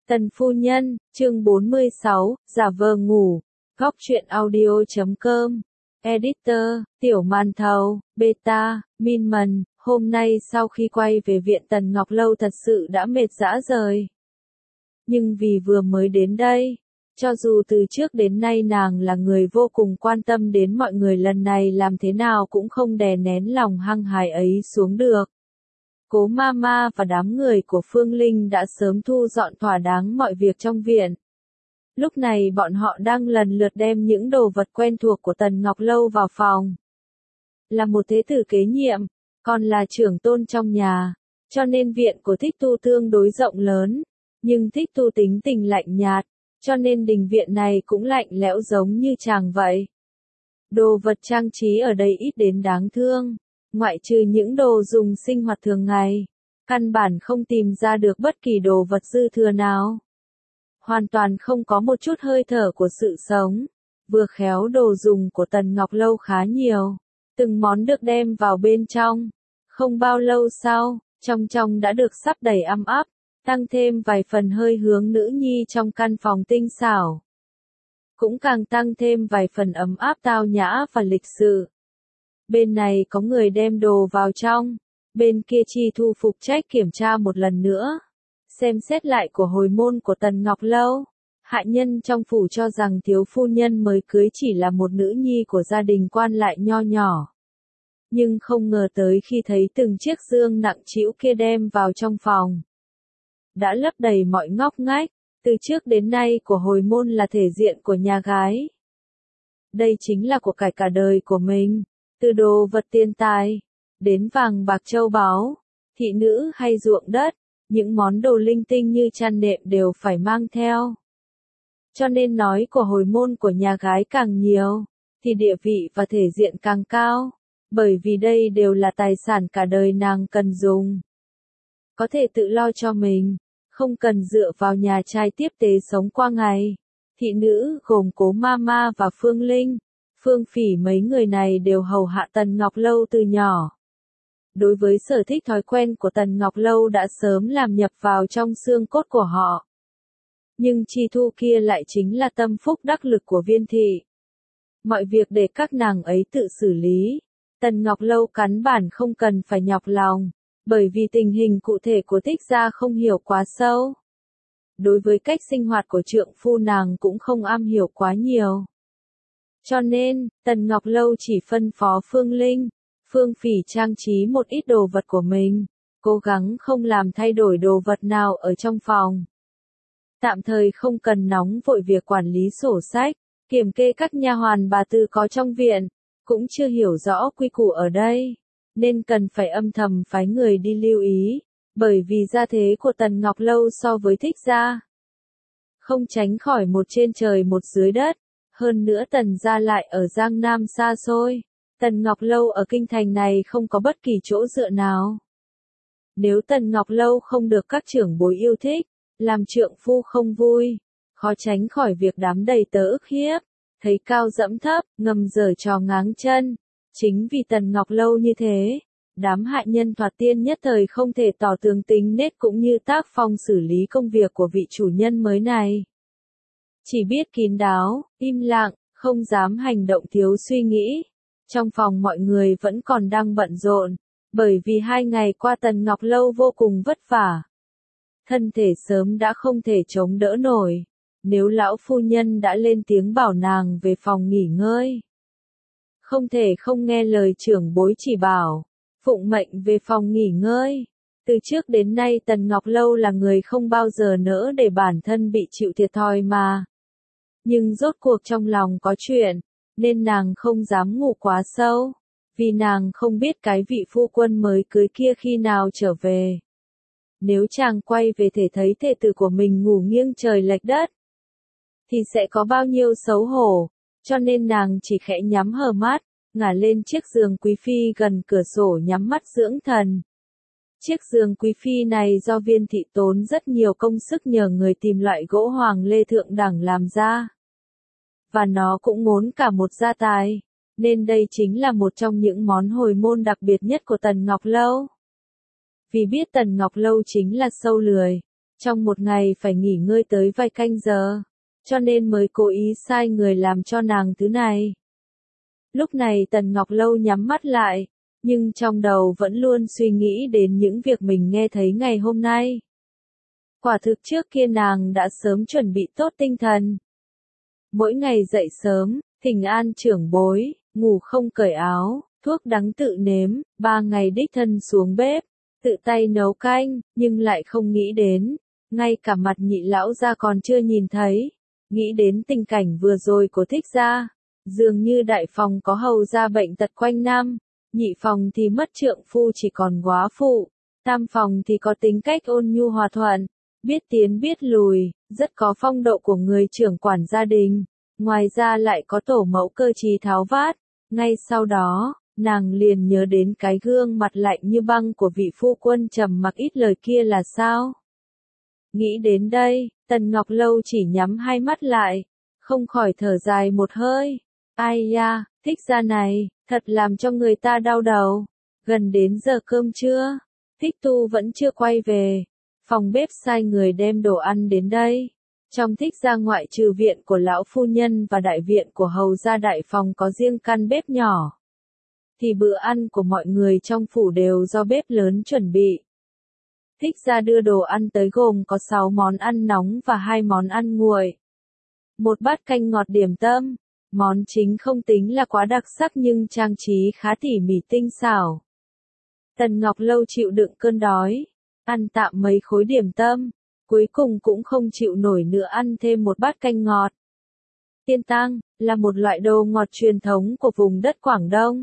Tần phu nhân, chương 46, giả vờ ngủ. Góc truyện audio.com. Editor, Tiểu Màn Thầu, Beta, Minman. Hôm nay sau khi quay về viện Tần Ngọc Lâu thật sự đã mệt rã rời. Nhưng vì vừa mới đến đây, cho dù từ trước đến nay nàng là người vô cùng quan tâm đến mọi người, lần này làm thế nào cũng không đè nén lòng hăng hái ấy xuống được. Cố Mama và đám người của Phương Linh đã sớm thu dọn thỏa đáng mọi việc trong viện. Lúc này bọn họ đang lần lượt đem những đồ vật quen thuộc của Tần Ngọc Lâu vào phòng. Là một thế tử kế nhiệm, còn là trưởng tôn trong nhà, cho nên viện của Thích Tu tương đối rộng lớn, nhưng Thích Tu tính tình lạnh nhạt, cho nên đình viện này cũng lạnh lẽo giống như chàng vậy. Đồ vật trang trí ở đây ít đến đáng thương. Ngoại trừ những đồ dùng sinh hoạt thường ngày, căn bản không tìm ra được bất kỳ đồ vật dư thừa nào. Hoàn toàn không có một chút hơi thở của sự sống. Vừa khéo đồ dùng của Tần Ngọc Lâu khá nhiều, từng món được đem vào bên trong. Không bao lâu sau, trong đã được sắp đầy ăm áp, tăng thêm vài phần hơi hướng nữ nhi trong căn phòng tinh xảo. Cũng càng tăng thêm vài phần ấm áp tao nhã và lịch sự. Bên này có người đem đồ vào trong, bên kia Chi Thu phục trách kiểm tra một lần nữa. Xem xét lại của hồi môn của Tần Ngọc Lâu. Hạ nhân trong phủ cho rằng thiếu phu nhân mới cưới chỉ là một nữ nhi của gia đình quan lại nho nhỏ. Nhưng không ngờ tới khi thấy từng chiếc dương nặng trĩu kia đem vào trong phòng, đã lấp đầy mọi ngóc ngách. Từ trước đến nay của hồi môn là thể diện của nhà gái. Đây chính là của cải cả đời của mình. Từ đồ vật tiền tài, đến vàng bạc châu báu, thị nữ hay ruộng đất, những món đồ linh tinh như chăn nệm đều phải mang theo. Cho nên nói của hồi môn của nhà gái càng nhiều, thì địa vị và thể diện càng cao, bởi vì đây đều là tài sản cả đời nàng cần dùng. Có thể tự lo cho mình, không cần dựa vào nhà trai tiếp tế sống qua ngày. Thị nữ gồm Cố Mama và Phương Linh, Phương Phỉ, mấy người này đều hầu hạ Tần Ngọc Lâu từ nhỏ. Đối với sở thích thói quen của Tần Ngọc Lâu đã sớm làm nhập vào trong xương cốt của họ. Nhưng Chi Thu kia lại chính là tâm phúc đắc lực của Viên thị. Mọi việc để các nàng ấy tự xử lý. Tần Ngọc Lâu căn bản không cần phải nhọc lòng, bởi vì tình hình cụ thể của Thích gia không hiểu quá sâu. Đối với cách sinh hoạt của trượng phu nàng cũng không am hiểu quá nhiều. Cho nên, Tần Ngọc Lâu chỉ phân phó Phương Linh, Phương Phỉ trang trí một ít đồ vật của mình, cố gắng không làm thay đổi đồ vật nào ở trong phòng. Tạm thời không cần nóng vội việc quản lý sổ sách, kiểm kê các nha hoàn bà tư có trong viện, cũng chưa hiểu rõ quy củ ở đây, nên cần phải âm thầm phái người đi lưu ý, bởi vì gia thế của Tần Ngọc Lâu so với Thích gia không tránh khỏi một trên trời một dưới đất. Hơn nữa Tần gia lại ở Giang Nam xa xôi, Tần Ngọc Lâu ở kinh thành này không có bất kỳ chỗ dựa nào. Nếu Tần Ngọc Lâu không được các trưởng bối yêu thích, làm trượng phu không vui, khó tránh khỏi việc đám đầy tớ ức hiếp, thấy cao dẫm thấp, ngầm giở trò ngáng chân. Chính vì Tần Ngọc Lâu như thế, đám hạ nhân thoạt tiên nhất thời không thể tỏ tường tính nết cũng như tác phong xử lý công việc của vị chủ nhân mới này. Chỉ biết kín đáo, im lặng, không dám hành động thiếu suy nghĩ. Trong phòng mọi người vẫn còn đang bận rộn, bởi vì 2 ngày qua Tần Ngọc Lâu vô cùng vất vả. Thân thể sớm đã không thể chống đỡ nổi, nếu lão phu nhân đã lên tiếng bảo nàng về phòng nghỉ ngơi. Không thể không nghe lời trưởng bối chỉ bảo, phụng mệnh về phòng nghỉ ngơi. Từ trước đến nay Tần Ngọc Lâu là người không bao giờ nỡ để bản thân bị chịu thiệt thòi mà. Nhưng rốt cuộc trong lòng có chuyện, nên nàng không dám ngủ quá sâu, vì nàng không biết cái vị phu quân mới cưới kia khi nào trở về. Nếu chàng quay về thể thấy thê tử của mình ngủ nghiêng trời lệch đất, thì sẽ có bao nhiêu xấu hổ, cho nên nàng chỉ khẽ nhắm hờ mắt, ngả lên chiếc giường quý phi gần cửa sổ nhắm mắt dưỡng thần. Chiếc giường quý phi này do Viên thị tốn rất nhiều công sức nhờ người tìm loại gỗ hoàng lê thượng đẳng làm ra. Và nó cũng ngốn cả một gia tài, nên đây chính là một trong những món hồi môn đặc biệt nhất của Tần Ngọc Lâu. Vì biết Tần Ngọc Lâu chính là sâu lười, Trong một ngày phải nghỉ ngơi tới vài canh giờ, cho nên mới cố ý sai người làm cho nàng thứ này. Lúc này Tần Ngọc Lâu nhắm mắt lại, nhưng trong đầu vẫn luôn suy nghĩ đến những việc mình nghe thấy ngày hôm nay. Quả thực trước kia nàng đã sớm chuẩn bị tốt tinh thần. Mỗi ngày dậy sớm, thỉnh an trưởng bối, ngủ không cởi áo, thuốc đắng tự nếm, 3 ngày đích thân xuống bếp, tự tay nấu canh, nhưng lại không nghĩ đến, ngay cả mặt Nhị lão gia còn chưa nhìn thấy, nghĩ đến tình cảnh vừa rồi của Thích gia, dường như đại phòng có hầu gia bệnh tật quanh năm, nhị phòng thì mất trượng phu chỉ còn góa phụ, tam phòng thì có tính cách ôn nhu hòa thuận, biết tiến biết lùi, rất có phong độ của người trưởng quản gia đình, ngoài ra lại có tổ mẫu cơ trí tháo vát. Ngay sau đó, nàng liền nhớ đến cái gương mặt lạnh như băng của vị phu quân trầm mặc ít lời kia là sao? Nghĩ đến đây, Tần Ngọc Lâu chỉ nhắm hai mắt lại, không khỏi thở dài một hơi. Ai da, Thích gia này, thật làm cho người ta đau đầu. Gần đến giờ cơm trưa, Thích Tu vẫn chưa quay về. Phòng bếp sai người đem đồ ăn đến đây. Trong Thích gia ngoại trừ viện của lão phu nhân và đại viện của hầu gia đại phòng có riêng căn bếp nhỏ, thì bữa ăn của mọi người trong phủ đều do bếp lớn chuẩn bị. Thích gia đưa đồ ăn tới gồm có 6 món ăn nóng và 2 món ăn nguội. Một bát canh ngọt điểm tâm, món chính không tính là quá đặc sắc nhưng trang trí khá tỉ mỉ tinh xảo. Tần Ngọc Lâu chịu đựng cơn đói, ăn tạm mấy khối điểm tâm, cuối cùng cũng không chịu nổi nữa ăn thêm một bát canh ngọt. Tiên tang là một loại đồ ngọt truyền thống của vùng đất Quảng Đông.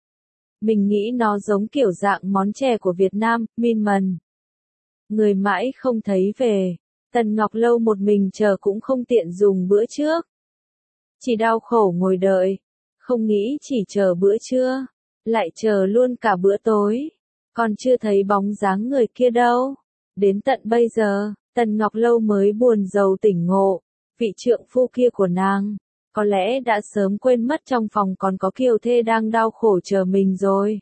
Mình nghĩ nó giống kiểu dạng món chè của Việt Nam, min mần. Người mãi không thấy về, Tần Ngọc Lâu một mình chờ cũng không tiện dùng bữa trước. Chỉ đau khổ ngồi đợi, không nghĩ chỉ chờ bữa trưa, lại chờ luôn cả bữa tối, còn chưa thấy bóng dáng người kia đâu. Đến tận bây giờ, Tần Ngọc Lâu mới buồn rầu tỉnh ngộ, vị trượng phu kia của nàng, có lẽ đã sớm quên mất trong phòng còn có kiều thê đang đau khổ chờ mình rồi.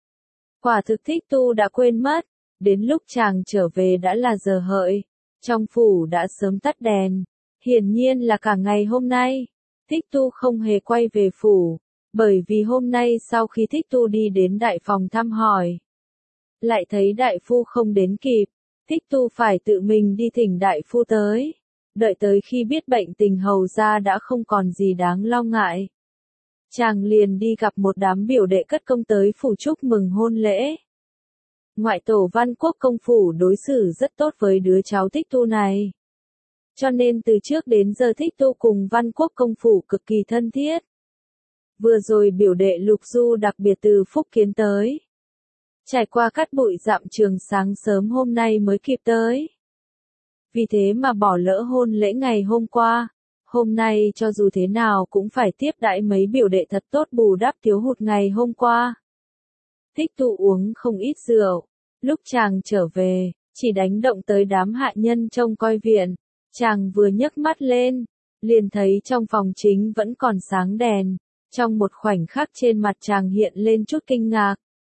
Quả thực Thích Tu đã quên mất, đến lúc chàng trở về đã là giờ hợi, trong phủ đã sớm tắt đèn, hiển nhiên là cả ngày hôm nay, Thích Tu không hề quay về phủ, bởi vì hôm nay sau khi Thích Tu đi đến đại phòng thăm hỏi, lại thấy đại phu không đến kịp, Thích Tu phải tự mình đi thỉnh đại phu tới. Đợi tới khi biết bệnh tình hầu gia đã không còn gì đáng lo ngại, chàng liền đi gặp một đám biểu đệ cất công tới phủ chúc mừng hôn lễ. Ngoại tổ Văn Quốc công phủ đối xử rất tốt với đứa cháu Thích Tu này, cho nên từ trước đến giờ Thích Tu cùng Văn Quốc công phủ cực kỳ thân thiết. Vừa rồi biểu đệ Lục Du đặc biệt từ Phúc Kiến tới, trải qua cát bụi dặm trường sáng sớm hôm nay mới kịp tới. Vì thế mà bỏ lỡ hôn lễ ngày hôm qua, hôm nay cho dù thế nào cũng phải tiếp đãi mấy biểu đệ thật tốt bù đắp thiếu hụt ngày hôm qua. Thích Tu uống không ít rượu, lúc chàng trở về, chỉ đánh động tới đám hạ nhân trông coi viện, chàng vừa nhấc mắt lên, liền thấy trong phòng chính vẫn còn sáng đèn, trong một khoảnh khắc trên mặt chàng hiện lên chút kinh ngạc.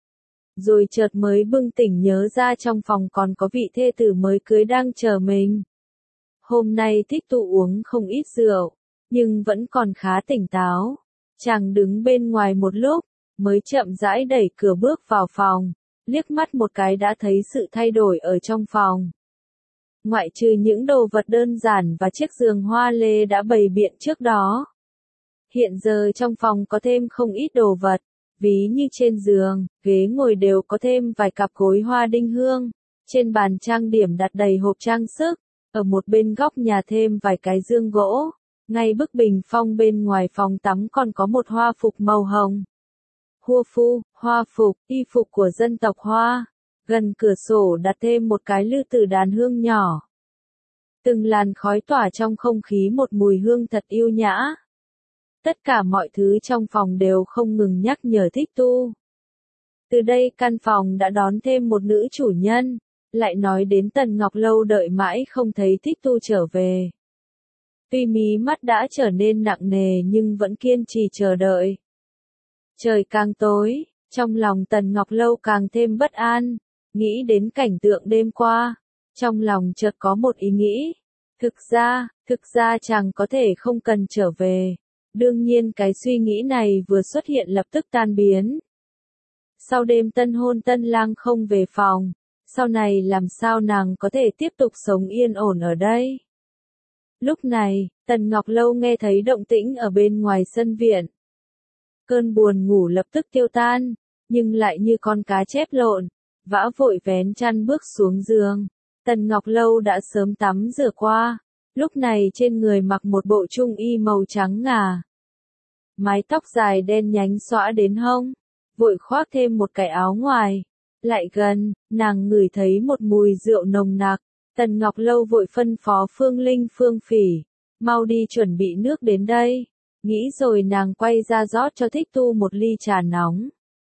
Rồi chợt mới bừng tỉnh nhớ ra trong phòng còn có vị thê tử mới cưới đang chờ mình. Hôm nay Thích Tu uống không ít rượu, nhưng vẫn còn khá tỉnh táo. Chàng đứng bên ngoài một lúc, mới chậm rãi đẩy cửa bước vào phòng, liếc mắt một cái đã thấy sự thay đổi ở trong phòng. Ngoại trừ những đồ vật đơn giản và chiếc giường hoa lê đã bày biện trước đó, hiện giờ trong phòng có thêm không ít đồ vật. Ví như trên giường, ghế ngồi đều có thêm vài cặp gối hoa đinh hương, trên bàn trang điểm đặt đầy hộp trang sức, ở một bên góc nhà thêm vài cái dương gỗ, ngay bức bình phong bên ngoài phòng tắm còn có một hoa phục màu hồng. Hua phu, hoa phục, y phục của dân tộc Hoa, gần cửa sổ đặt thêm một cái lư tử đàn hương nhỏ. Từng làn khói tỏa trong không khí một mùi hương thật yêu nhã. Tất cả mọi thứ trong phòng đều không ngừng nhắc nhở Thích Tu. Từ đây căn phòng đã đón thêm một nữ chủ nhân, lại nói đến Tần Ngọc Lâu đợi mãi không thấy Thích Tu trở về. Tuy mí mắt đã trở nên nặng nề nhưng vẫn kiên trì chờ đợi. Trời càng tối, trong lòng Tần Ngọc Lâu càng thêm bất an, nghĩ đến cảnh tượng đêm qua, Trong lòng chợt có một ý nghĩ. Thực ra chàng có thể không cần trở về. Đương nhiên cái suy nghĩ này vừa xuất hiện lập tức tan biến. Sau đêm tân hôn tân lang không về phòng, sau này làm sao nàng có thể tiếp tục sống yên ổn ở đây? Lúc này, Tần Ngọc Lâu nghe thấy động tĩnh ở bên ngoài sân viện. Cơn buồn ngủ lập tức tiêu tan, nhưng lại như con cá chép lộn, vã vội vén chăn bước xuống giường. Tần Ngọc Lâu đã sớm tắm rửa qua, lúc này trên người mặc một bộ trung y màu trắng ngà. Mái tóc dài đen nhánh xõa đến hông, vội khoác thêm một cái áo ngoài. Lại gần, nàng ngửi thấy một mùi rượu nồng nặc. Tần Ngọc Lâu vội phân phó Phương Linh Phương Phỉ, mau đi chuẩn bị nước đến đây. Nghĩ rồi nàng quay ra rót cho Thích Tu một ly trà nóng.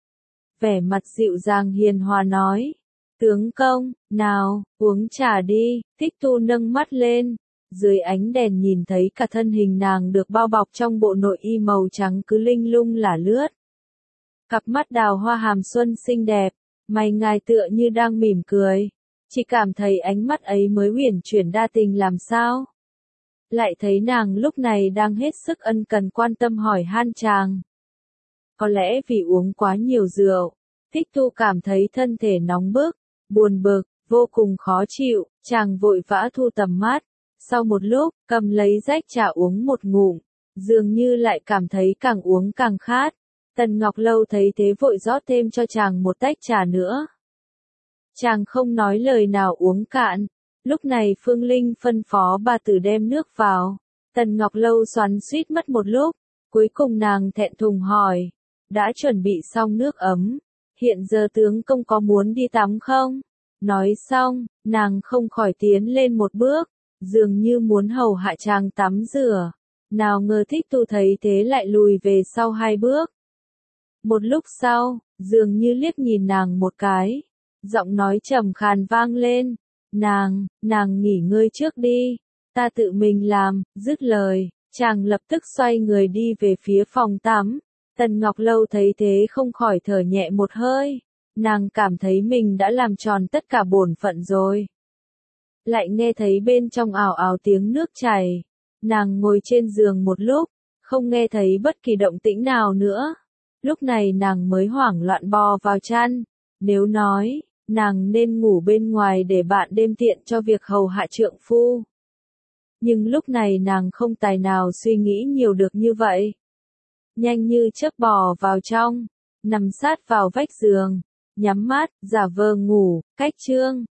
Vẻ mặt dịu dàng hiền hòa nói, tướng công, nào, uống trà đi. Thích Tu nâng mắt lên, dưới ánh đèn nhìn thấy cả thân hình nàng được bao bọc trong bộ nội y màu trắng cứ linh lung lả lướt. Cặp mắt đào hoa hàm xuân xinh đẹp, mày ngài tựa như đang mỉm cười. Chỉ cảm thấy ánh mắt ấy mới uyển chuyển đa tình làm sao. Lại thấy nàng lúc này đang hết sức ân cần quan tâm hỏi han chàng. Có lẽ vì uống quá nhiều rượu, Thích Tu cảm thấy thân thể nóng bức, buồn bực, vô cùng khó chịu, chàng vội vã thu tầm mắt. Sau một lúc, cầm lấy rách trà uống một ngụm, dường như lại cảm thấy càng uống càng khát. Tần Ngọc Lâu thấy thế vội rót thêm cho chàng một tách trà nữa. Chàng không nói lời nào uống cạn. Lúc này Phương Linh phân phó bà tử đem nước vào. Tần Ngọc Lâu xoắn xuýt mất một lúc, cuối cùng nàng thẹn thùng hỏi, đã chuẩn bị xong nước ấm, hiện giờ tướng công có muốn đi tắm không? Nói xong, nàng không khỏi tiến lên một bước, dường như muốn hầu hạ chàng tắm rửa. Nào ngờ Thích Tu thấy thế lại lùi về sau 2 bước. Một lúc sau, dường như liếc nhìn nàng một cái, giọng nói trầm khàn vang lên, nàng nghỉ ngơi trước đi, ta tự mình làm. Dứt lời, chàng lập tức xoay người đi về phía phòng tắm. Tần Ngọc Lâu thấy thế không khỏi thở nhẹ một hơi, nàng cảm thấy mình đã làm tròn tất cả bổn phận rồi. Lại nghe thấy bên trong ào ào tiếng nước chảy, nàng ngồi trên giường một lúc, không nghe thấy bất kỳ động tĩnh nào nữa. Lúc này nàng mới hoảng loạn bò vào chăn, nếu nói, nàng nên ngủ bên ngoài để bạn đêm tiện cho việc hầu hạ trượng phu. Nhưng lúc này nàng không tài nào suy nghĩ nhiều được như vậy. Nhanh như chớp bò vào trong, nằm sát vào vách giường, nhắm mắt, giả vờ ngủ. Cách chương